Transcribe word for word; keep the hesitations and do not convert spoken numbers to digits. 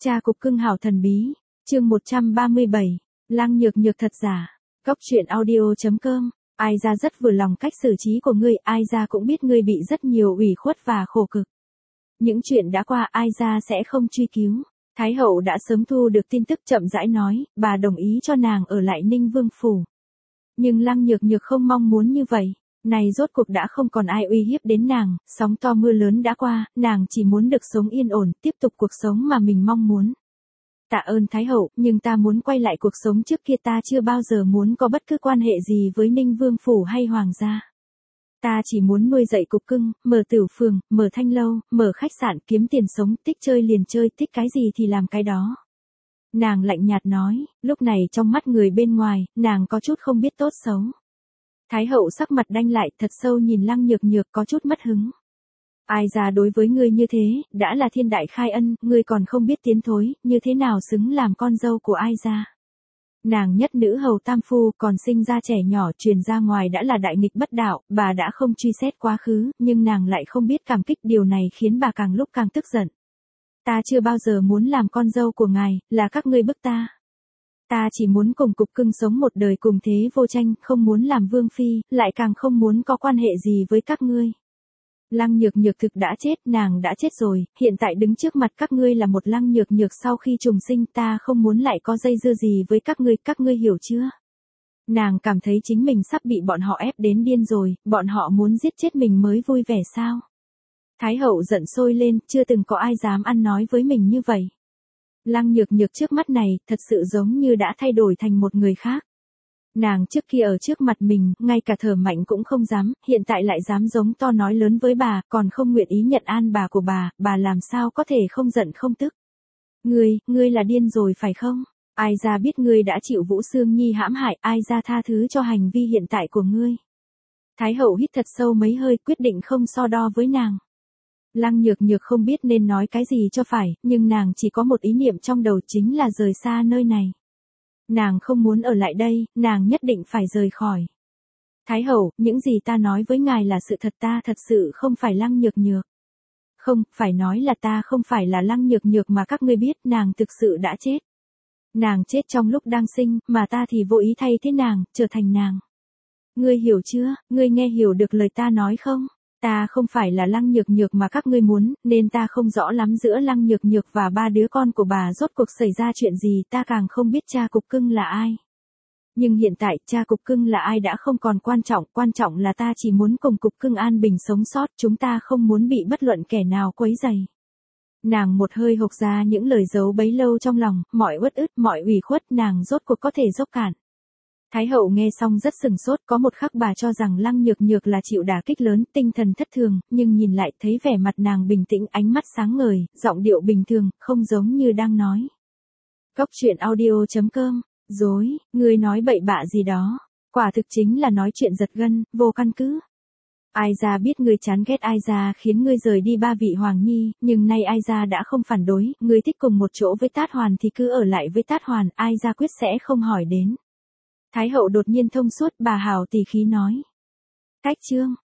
Cha cục cưng hảo thần bí, chương một trăm ba mươi bảy, Lăng Nhược Nhược thật giả. Cốc truyện audio.com, ai ra rất vừa lòng cách xử trí của ngươi, ai ra cũng biết ngươi bị rất nhiều ủy khuất và khổ cực. Những chuyện đã qua ai ra sẽ không truy cứu. Thái hậu đã sớm thu được tin tức chậm rãi nói, bà đồng ý cho nàng ở lại Ninh Vương Phủ. Nhưng Lăng Nhược Nhược không mong muốn như vậy. Này rốt cuộc đã không còn ai uy hiếp đến nàng, sóng to mưa lớn đã qua, nàng chỉ muốn được sống yên ổn, tiếp tục cuộc sống mà mình mong muốn. Tạ ơn Thái hậu, nhưng ta muốn quay lại cuộc sống trước kia, ta chưa bao giờ muốn có bất cứ quan hệ gì với Ninh Vương Phủ hay Hoàng gia. Ta chỉ muốn nuôi dạy cục cưng, mở tửu phường, mở thanh lâu, mở khách sạn, kiếm tiền sống, thích chơi liền chơi, thích cái gì thì làm cái đó. Nàng lạnh nhạt nói, lúc này trong mắt người bên ngoài, nàng có chút không biết tốt xấu. Thái hậu sắc mặt đanh lại, thật sâu nhìn Lăng Nhược Nhược có chút mất hứng. Ai ra đối với ngươi như thế, đã là thiên đại khai ân, ngươi còn không biết tiến thối, như thế nào xứng làm con dâu của ai ra. Nàng nhất nữ hầu tam phu, còn sinh ra trẻ nhỏ truyền ra ngoài đã là đại nghịch bất đạo, bà đã không truy xét quá khứ, nhưng nàng lại không biết cảm kích, điều này khiến bà càng lúc càng tức giận. Ta chưa bao giờ muốn làm con dâu của ngài, là các ngươi bức ta. Ta chỉ muốn cùng cục cưng sống một đời cùng thế vô tranh, không muốn làm vương phi, lại càng không muốn có quan hệ gì với các ngươi. Lăng Nhược Nhược thực đã chết, nàng đã chết rồi, hiện tại đứng trước mặt các ngươi là một Lăng Nhược Nhược sau khi trùng sinh, ta không muốn lại có dây dưa gì với các ngươi, các ngươi hiểu chưa? Nàng cảm thấy chính mình sắp bị bọn họ ép đến điên rồi, bọn họ muốn giết chết mình mới vui vẻ sao? Thái hậu giận sôi lên, chưa từng có ai dám ăn nói với mình như vậy. Lăng Nhược Nhược trước mắt này, thật sự giống như đã thay đổi thành một người khác. Nàng trước kia ở trước mặt mình, ngay cả thở mạnh cũng không dám, hiện tại lại dám giống to nói lớn với bà, còn không nguyện ý nhận an bà của bà, bà làm sao có thể không giận không tức. Ngươi, ngươi là điên rồi phải không? Ai ra biết ngươi đã chịu Vũ Sương Nhi hãm hại, ai ra tha thứ cho hành vi hiện tại của ngươi. Thái hậu hít thật sâu mấy hơi, quyết định không so đo với nàng. Lăng Nhược Nhược không biết nên nói cái gì cho phải, nhưng nàng chỉ có một ý niệm trong đầu, chính là rời xa nơi này. Nàng không muốn ở lại đây, nàng nhất định phải rời khỏi. Thái hậu, những gì ta nói với ngài là sự thật, ta thật sự không phải Lăng Nhược Nhược. Không, phải nói là ta không phải là Lăng Nhược Nhược mà các ngươi biết, nàng thực sự đã chết. Nàng chết trong lúc đang sinh, mà ta thì vô ý thay thế nàng, trở thành nàng. Ngươi hiểu chưa, ngươi nghe hiểu được lời ta nói không? Ta không phải là Lăng Nhược Nhược mà các ngươi muốn, nên ta không rõ lắm giữa Lăng Nhược Nhược và ba đứa con của bà rốt cuộc xảy ra chuyện gì, ta càng không biết cha cục cưng là ai. Nhưng hiện tại, cha cục cưng là ai đã không còn quan trọng, quan trọng là ta chỉ muốn cùng cục cưng an bình sống sót, chúng ta không muốn bị bất luận kẻ nào quấy rầy. Nàng một hơi hộc ra những lời giấu bấy lâu trong lòng, mọi uất ức, mọi ủy khuất, nàng rốt cuộc có thể dốc cạn. Thái hậu nghe xong rất sừng sốt, có một khắc bà cho rằng Lăng Nhược Nhược là chịu đả kích lớn, tinh thần thất thường, nhưng nhìn lại thấy vẻ mặt nàng bình tĩnh, ánh mắt sáng ngời, giọng điệu bình thường, không giống như đang nói. Cốc truyện audio.com, dối, ngươi nói bậy bạ gì đó, quả thực chính là nói chuyện giật gân, vô căn cứ. Ai ra biết ngươi chán ghét ai ra khiến ngươi rời đi ba vị hoàng nhi, nhưng nay ai ra đã không phản đối, ngươi thích cùng một chỗ với Tát Hoàn thì cứ ở lại với Tát Hoàn, ai ra quyết sẽ không hỏi đến. Thái hậu đột nhiên thông suốt, bà hào tỷ khí nói. Cách chương.